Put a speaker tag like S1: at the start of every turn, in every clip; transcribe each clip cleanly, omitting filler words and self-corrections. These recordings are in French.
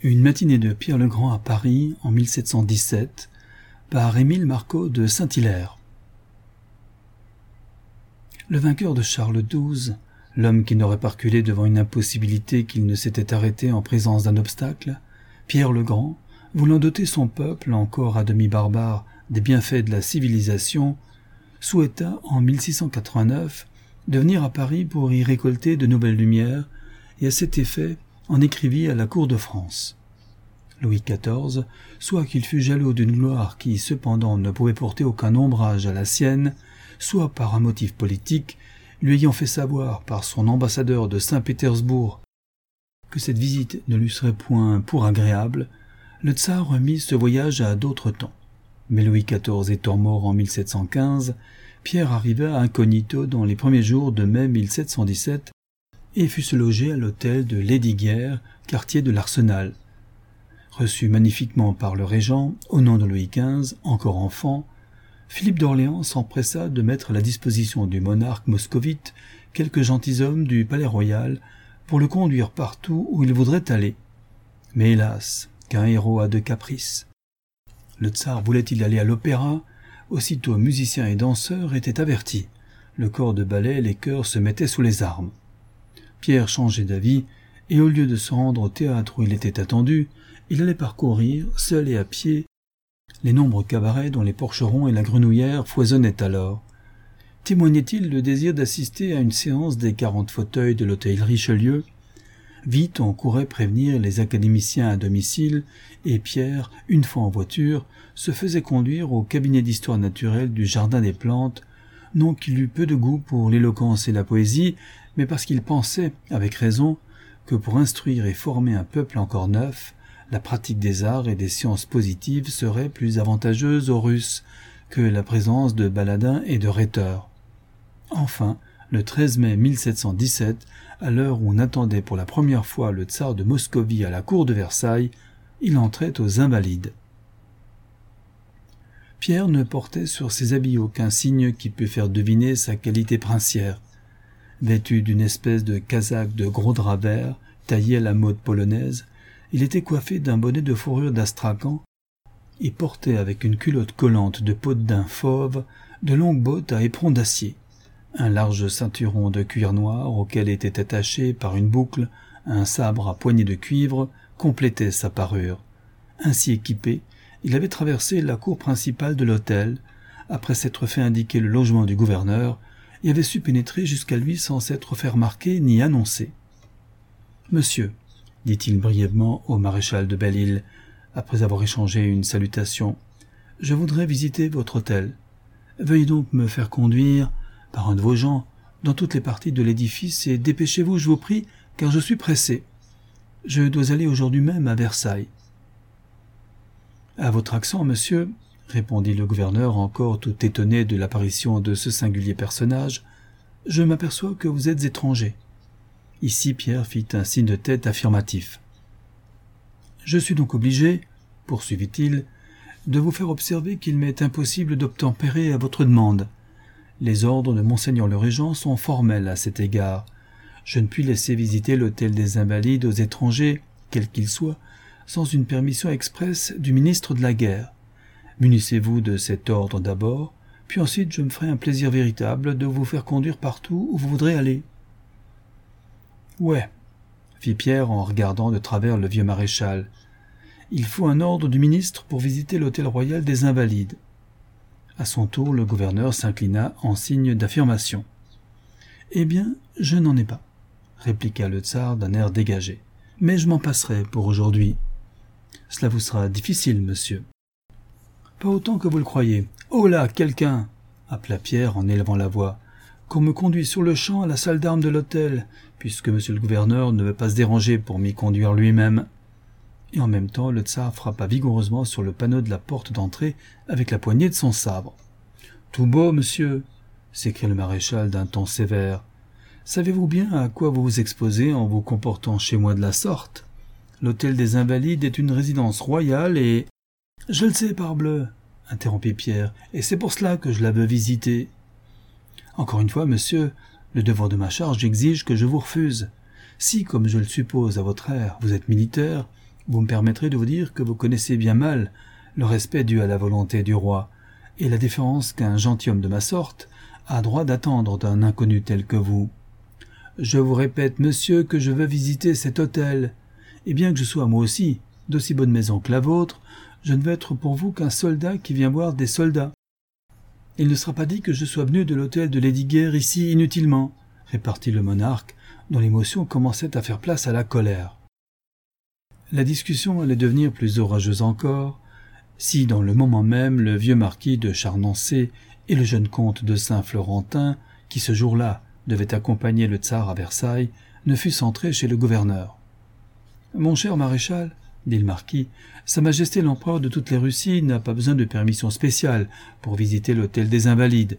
S1: Une matinée de Pierre le Grand à Paris en 1717 par Émile Marcot de Saint-Hilaire. Le vainqueur de Charles XII, l'homme qui n'aurait pas reculé devant une impossibilité qu'il ne s'était arrêté en présence d'un obstacle, Pierre le Grand, voulant doter son peuple, encore à demi barbare, des bienfaits de la civilisation, souhaita en 1689 de venir à Paris pour y récolter de nouvelles lumières, et à cet effet en écrivit à la cour de France. Louis XIV, soit qu'il fût jaloux d'une gloire qui cependant ne pouvait porter aucun ombrage à la sienne, soit par un motif politique, lui ayant fait savoir par son ambassadeur de Saint-Pétersbourg que cette visite ne lui serait point pour agréable, le tsar remit ce voyage à d'autres temps. Mais Louis XIV étant mort en 1715, Pierre arriva incognito dans les premiers jours de mai 1717 et fut se loger à l'hôtel de Lesdiguières, quartier de l'Arsenal. Reçu magnifiquement par le régent, au nom de Louis XV, encore enfant, Philippe d'Orléans s'empressa de mettre à la disposition du monarque moscovite quelques gentilshommes du palais royal pour le conduire partout où il voudrait aller. Mais hélas, qu'un héros a de caprices. Le tsar voulait-il aller à l'opéra, aussitôt musiciens et danseurs étaient avertis. Le corps de ballet et les chœurs se mettaient sous les armes. Pierre changeait d'avis, et au lieu de se rendre au théâtre où il était attendu, il allait parcourir, seul et à pied, les nombreux cabarets dont les porcherons et la grenouillère foisonnaient alors. Témoignait-il le désir d'assister à une séance des 40 fauteuils de l'hôtel Richelieu? Vite on courait prévenir les académiciens à domicile, et Pierre, une fois en voiture, se faisait conduire au cabinet d'histoire naturelle du Jardin des Plantes, non qu'il eût peu de goût pour l'éloquence et la poésie, mais parce qu'il pensait, avec raison, que pour instruire et former un peuple encore neuf, la pratique des arts et des sciences positives serait plus avantageuse aux Russes que la présence de baladins et de rhéteurs. Enfin, le 13 mai 1717, à l'heure où on attendait pour la première fois le tsar de Moscovie à la cour de Versailles, il entrait aux Invalides. Pierre ne portait sur ses habits aucun signe qui pût faire deviner sa qualité princière. Vêtu d'une espèce de casaque de gros drap vert, taillé à la mode polonaise, il était coiffé d'un bonnet de fourrure d'Astrakhan et portait avec une culotte collante de peau de daim fauve de longues bottes à éperon d'acier. Un large ceinturon de cuir noir auquel était attaché par une boucle un sabre à poignée de cuivre complétait sa parure. Ainsi équipé, il avait traversé la cour principale de l'hôtel, après s'être fait indiquer le logement du gouverneur, et avait su pénétrer jusqu'à lui sans s'être fait remarquer ni annoncer. « Monsieur », dit-il brièvement au maréchal de Belle-Île, après avoir échangé une salutation, « je voudrais visiter votre hôtel. Veuillez donc me faire conduire, par un de vos gens, dans toutes les parties de l'édifice, et dépêchez-vous, je vous prie, car je suis pressé. Je dois aller aujourd'hui même à Versailles. »« À votre accent, monsieur, » répondit le gouverneur encore tout étonné de l'apparition de ce singulier personnage, « je m'aperçois que vous êtes étranger. » Ici Pierre fit un signe de tête affirmatif. « Je suis donc obligé, poursuivit-il, de vous faire observer qu'il m'est impossible d'obtempérer à votre demande. Les ordres de monseigneur le régent sont formels à cet égard. Je ne puis laisser visiter l'hôtel des Invalides aux étrangers, quels qu'ils soient, sans une permission expresse du ministre de la guerre. Munissez-vous de cet ordre d'abord, puis ensuite je me ferai un plaisir véritable de vous faire conduire partout où vous voudrez aller. »« Ouais, » fit Pierre en regardant de travers le vieux maréchal. « Il faut un ordre du ministre pour visiter l'hôtel royal des Invalides. » À son tour, le gouverneur s'inclina en signe d'affirmation. « Eh bien, je n'en ai pas, » répliqua le tsar d'un air dégagé. « Mais je m'en passerai pour aujourd'hui. »« Cela vous sera difficile, monsieur. »« Pas autant que vous le croyez. Oh là, quelqu'un !» appela Pierre en élevant la voix. « Qu'on me conduise sur le champ à la salle d'armes de l'hôtel, puisque monsieur le gouverneur ne veut pas se déranger pour m'y conduire lui-même. » Et en même temps, le tsar frappa vigoureusement sur le panneau de la porte d'entrée avec la poignée de son sabre. « Tout beau, monsieur !» s'écria le maréchal d'un ton sévère. « Savez-vous bien à quoi vous vous exposez en vous comportant chez moi de la sorte? L'hôtel des Invalides est une résidence royale et... »« Je le sais, parbleu !» interrompit Pierre, « et c'est pour cela que je la veux visiter. »« Encore une fois, monsieur, le devoir de ma charge exige que je vous refuse. Si, comme je le suppose à votre air, vous êtes militaire, Vous me permettrez de vous dire que vous connaissez bien mal le respect dû à la volonté du roi, et la déférence qu'un gentilhomme de ma sorte a droit d'attendre d'un inconnu tel que vous. Je vous répète, monsieur, que je veux visiter cet hôtel, et bien que je sois moi aussi d'aussi bonne maison que la vôtre, je ne veux être pour vous qu'un soldat qui vient voir des soldats. Il ne sera pas dit que je sois venu de l'hôtel de Lesdiguières ici inutilement, répartit le monarque, dont l'émotion commençait à faire place à la colère. La discussion allait devenir plus orageuse encore, si dans le moment même le vieux marquis de Charnancé et le jeune comte de Saint-Florentin, qui ce jour-là devait accompagner le tsar à Versailles, ne fussent entrés chez le gouverneur. « Mon cher maréchal, dit le marquis, Sa Majesté l'empereur de toutes les Russies n'a pas besoin de permission spéciale pour visiter l'hôtel des Invalides.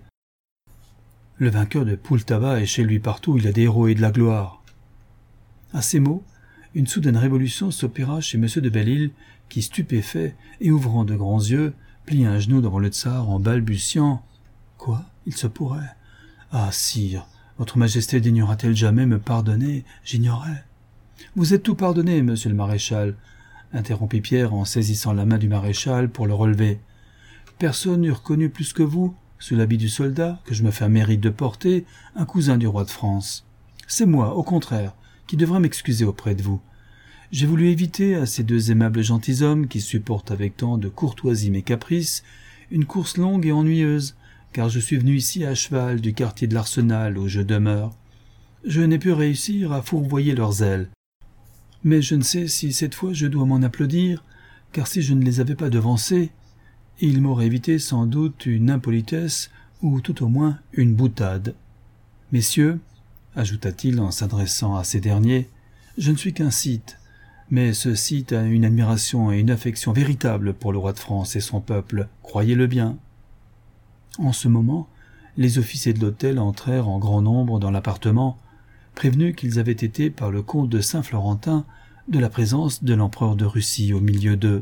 S1: Le vainqueur de Pultava est chez lui partout, il a des héros et de la gloire. » À ces mots, une soudaine révolution s'opéra chez M. de Belle-Île, qui, stupéfait et ouvrant de grands yeux, plia un genou devant le tsar en balbutiant. « Quoi ? Il se pourrait. Ah, sire, votre Majesté daignera-t-elle jamais me pardonner ? J'ignorais. »« Vous êtes tout pardonné, monsieur le maréchal, » interrompit Pierre en saisissant la main du maréchal pour le relever. « Personne n'eût reconnu plus que vous, sous l'habit du soldat, que je me fais un mérite de porter, un cousin du roi de France. C'est moi, au contraire, qui devrais m'excuser auprès de vous. J'ai voulu éviter à ces deux aimables gentilshommes qui supportent avec tant de courtoisie mes caprices une course longue et ennuyeuse, car je suis venu ici à cheval du quartier de l'Arsenal où je demeure. Je n'ai pu réussir à fourvoyer leurs ailes. Mais je ne sais si cette fois je dois m'en applaudir, car si je ne les avais pas devancés, ils m'auraient évité sans doute une impolitesse ou tout au moins une boutade. Messieurs, ajouta-t-il en s'adressant à ces derniers, je ne suis qu'un Scythe, mais ce Scythe a une admiration et une affection véritable pour le roi de France et son peuple, croyez-le bien. En ce moment, les officiers de l'hôtel entrèrent en grand nombre dans l'appartement, prévenus qu'ils avaient été par le comte de Saint-Florentin de la présence de l'empereur de Russie au milieu d'eux.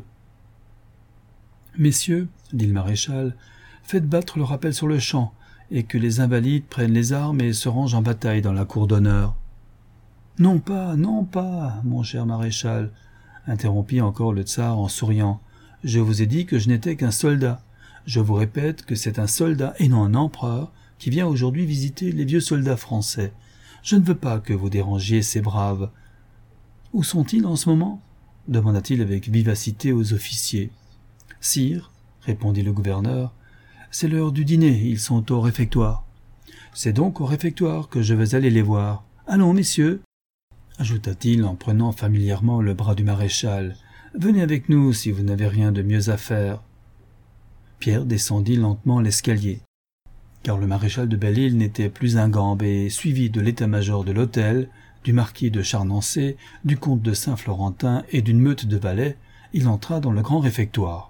S1: « Messieurs, dit le maréchal, faites battre le rappel sur le champ, et que les invalides prennent les armes et se rangent en bataille dans la cour d'honneur. »« Non pas, mon cher maréchal, » interrompit encore le tsar en souriant. « Je vous ai dit que je n'étais qu'un soldat. Je vous répète que c'est un soldat et non un empereur qui vient aujourd'hui visiter les vieux soldats français. Je ne veux pas que vous dérangiez ces braves. »« Où sont-ils en ce moment ?» demanda-t-il avec vivacité aux officiers. « Sire, » répondit le gouverneur, « c'est l'heure du dîner, ils sont au réfectoire. »« C'est donc au réfectoire que je vais aller les voir. Allons, messieurs » ajouta-t-il en prenant familièrement le bras du maréchal. « Venez avec nous si vous n'avez rien de mieux à faire. » Pierre descendit lentement l'escalier, car le maréchal de Belle-Île n'était plus ingambe et, suivi de l'état-major de l'hôtel, du marquis de Charnancé, du comte de Saint-Florentin et d'une meute de valets, il entra dans le grand réfectoire.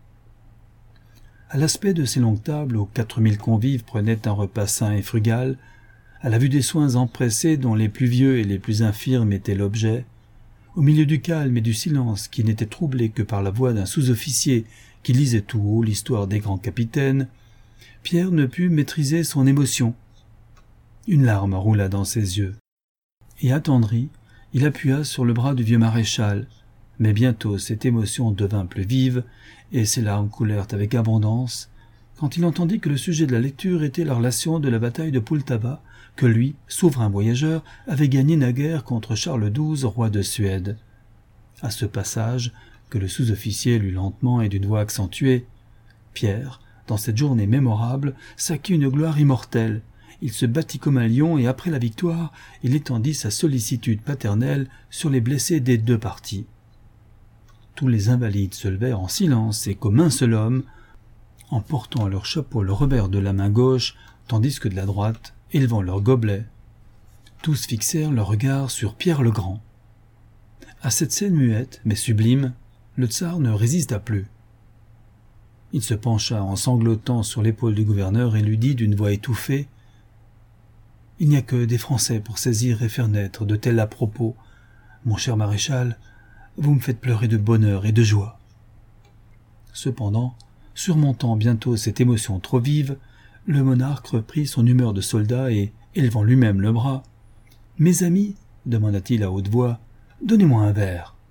S1: À l'aspect de ces longues tables où 4000 convives prenaient un repas sain et frugal, à la vue des soins empressés dont les plus vieux et les plus infirmes étaient l'objet, au milieu du calme et du silence qui n'était troublé que par la voix d'un sous-officier qui lisait tout haut l'histoire des grands capitaines, Pierre ne put maîtriser son émotion. Une larme roula dans ses yeux. Et attendri, il appuya sur le bras du vieux maréchal, mais bientôt cette émotion devint plus vive, et ses larmes coulèrent avec abondance, quand il entendit que le sujet de la lecture était la relation de la bataille de Pultava, que lui, souverain voyageur, avait gagné naguère contre Charles XII, roi de Suède. À ce passage, que le sous-officier lut lentement et d'une voix accentuée, Pierre, dans cette journée mémorable, s'acquit une gloire immortelle. Il se battit comme un lion et après la victoire, il étendit sa sollicitude paternelle sur les blessés des deux parties. Tous les invalides se levèrent en silence et comme un seul homme, en portant à leur chapeau le revers de la main gauche, tandis que de la droite, élevant leur gobelet. Tous fixèrent leur regard sur Pierre le Grand. À cette scène muette, mais sublime, le tsar ne résista plus. Il se pencha en sanglotant sur l'épaule du gouverneur et lui dit d'une voix étouffée « Il n'y a que des Français pour saisir et faire naître de tels à-propos. Mon cher maréchal, vous me faites pleurer de bonheur et de joie. » Cependant, surmontant bientôt cette émotion trop vive, le monarque reprit son humeur de soldat et, élevant lui-même le bras, « Mes amis, demanda-t-il à haute voix, donnez-moi un verre. »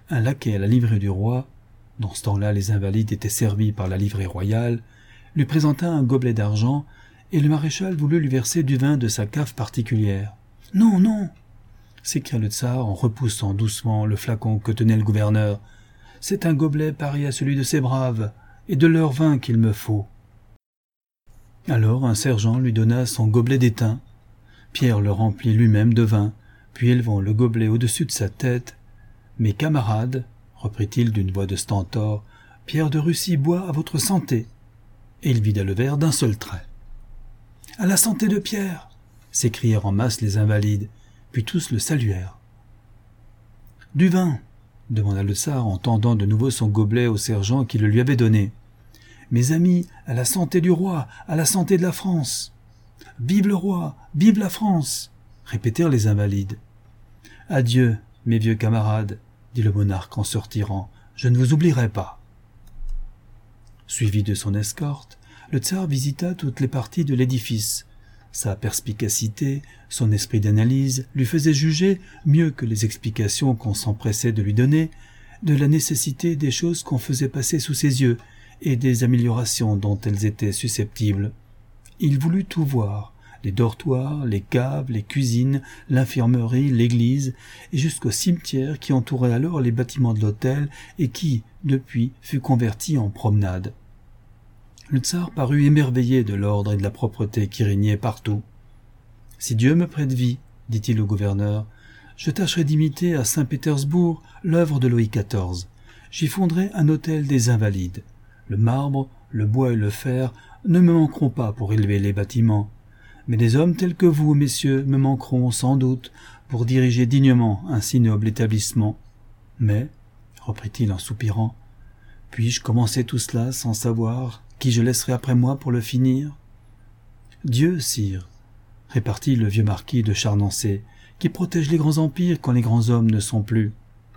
S1: un laquais à la livrée du roi, dans ce temps-là les invalides étaient servis par la livrée royale, lui présenta un gobelet d'argent, et le maréchal voulut lui verser du vin de sa cave particulière. « Non, non !» s'écria le tsar en repoussant doucement le flacon que tenait le gouverneur. « C'est un gobelet pareil à celui de ces braves, et de leur vin qu'il me faut. » Alors un sergent lui donna son gobelet d'étain. Pierre le remplit lui-même de vin, puis élevant le gobelet au-dessus de sa tête, « Mes camarades, reprit-il d'une voix de stentor, Pierre de Russie boit à votre santé. » Et il vida le verre d'un seul trait. « À la santé de Pierre !» s'écrièrent en masse les invalides, puis tous le saluèrent. « Du vin !» demanda le tsar en tendant de nouveau son gobelet au sergent qui le lui avait donné. « Mes amis, à la santé du roi, à la santé de la France !»« Vive le roi, vive la France !» répétèrent les invalides. « Adieu, mes vieux camarades !» dit le monarque en se retirant, « je ne vous oublierai pas. » Suivi de son escorte, le tsar visita toutes les parties de l'édifice. Sa perspicacité, son esprit d'analyse lui faisaient juger, mieux que les explications qu'on s'empressait de lui donner, de la nécessité des choses qu'on faisait passer sous ses yeux et des améliorations dont elles étaient susceptibles. Il voulut tout voir, les dortoirs, les caves, les cuisines, l'infirmerie, l'église, et jusqu'au cimetière qui entourait alors les bâtiments de l'hôtel et qui, depuis, fut converti en promenade. Le tsar parut émerveillé de l'ordre et de la propreté qui régnaient partout. « Si Dieu me prête vie, dit-il au gouverneur, je tâcherai d'imiter à Saint-Pétersbourg l'œuvre de Louis XIV. J'y fonderai un hôtel des Invalides. Le marbre, le bois et le fer ne me manqueront pas pour élever les bâtiments. Mais des hommes tels que vous, messieurs, me manqueront sans doute pour diriger dignement un si noble établissement. Mais, reprit-il en soupirant, puis-je commencer tout cela sans savoir qui je laisserai après moi pour le finir ? Dieu, sire, répartit le vieux marquis de Charnancé, qui protège les grands empires quand les grands hommes ne sont plus.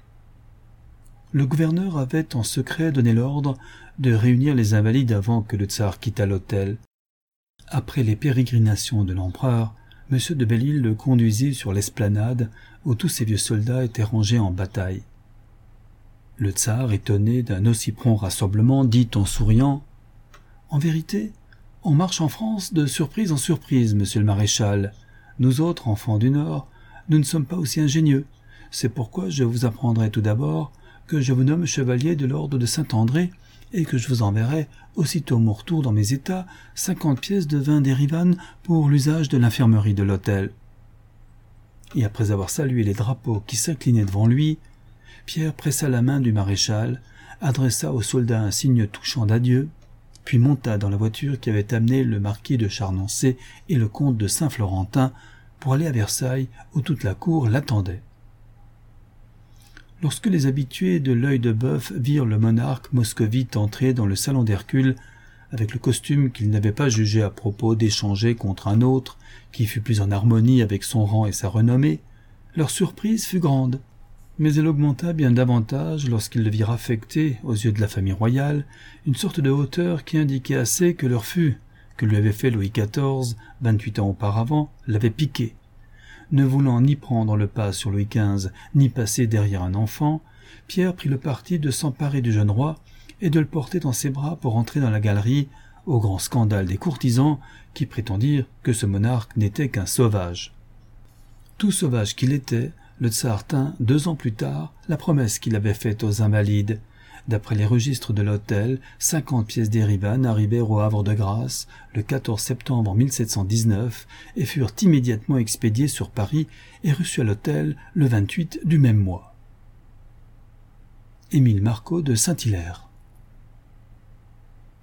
S1: Le gouverneur avait en secret donné l'ordre de réunir les invalides avant que le tsar quittât l'hôtel. Après les pérégrinations de l'empereur, M. de Belle-Île le conduisit sur l'esplanade où tous ces vieux soldats étaient rangés en bataille. Le tsar, étonné d'un aussi prompt rassemblement, dit en souriant « En vérité, on marche en France de surprise en surprise, monsieur le maréchal. Nous autres, enfants du Nord, nous ne sommes pas aussi ingénieux. C'est pourquoi je vous apprendrai tout d'abord que je vous nomme chevalier de l'ordre de Saint-André et que je vous enverrai, aussitôt mon retour dans mes états, 50 pièces de vin d'Érivanne pour l'usage de l'infirmerie de l'hôtel. » Et après avoir salué les drapeaux qui s'inclinaient devant lui, Pierre pressa la main du maréchal, adressa aux soldats un signe touchant d'adieu, puis monta dans la voiture qui avait amené le marquis de Charnancé et le comte de Saint-Florentin pour aller à Versailles où toute la cour l'attendait. Lorsque les habitués de l'œil de bœuf virent le monarque moscovite entrer dans le salon d'Hercule avec le costume qu'ils n'avaient pas jugé à propos d'échanger contre un autre qui fut plus en harmonie avec son rang et sa renommée, leur surprise fut grande. Mais elle augmenta bien davantage lorsqu'ils le virent affecter, aux yeux de la famille royale, une sorte de hauteur qui indiquait assez que leur fût, que lui avait fait Louis XIV, 28 ans auparavant, l'avait piqué. Ne voulant ni prendre le pas sur Louis XV, ni passer derrière un enfant, Pierre prit le parti de s'emparer du jeune roi et de le porter dans ses bras pour entrer dans la galerie, au grand scandale des courtisans qui prétendirent que ce monarque n'était qu'un sauvage. Tout sauvage qu'il était, le tsar tint 2 ans plus tard la promesse qu'il avait faite aux Invalides. D'après les registres de l'hôtel, 50 pièces d'Érivanne arrivèrent au Havre de Grâce le 14 septembre 1719 et furent immédiatement expédiées sur Paris et reçues à l'hôtel le 28 du même mois. Émile Marcot de Saint-Hilaire.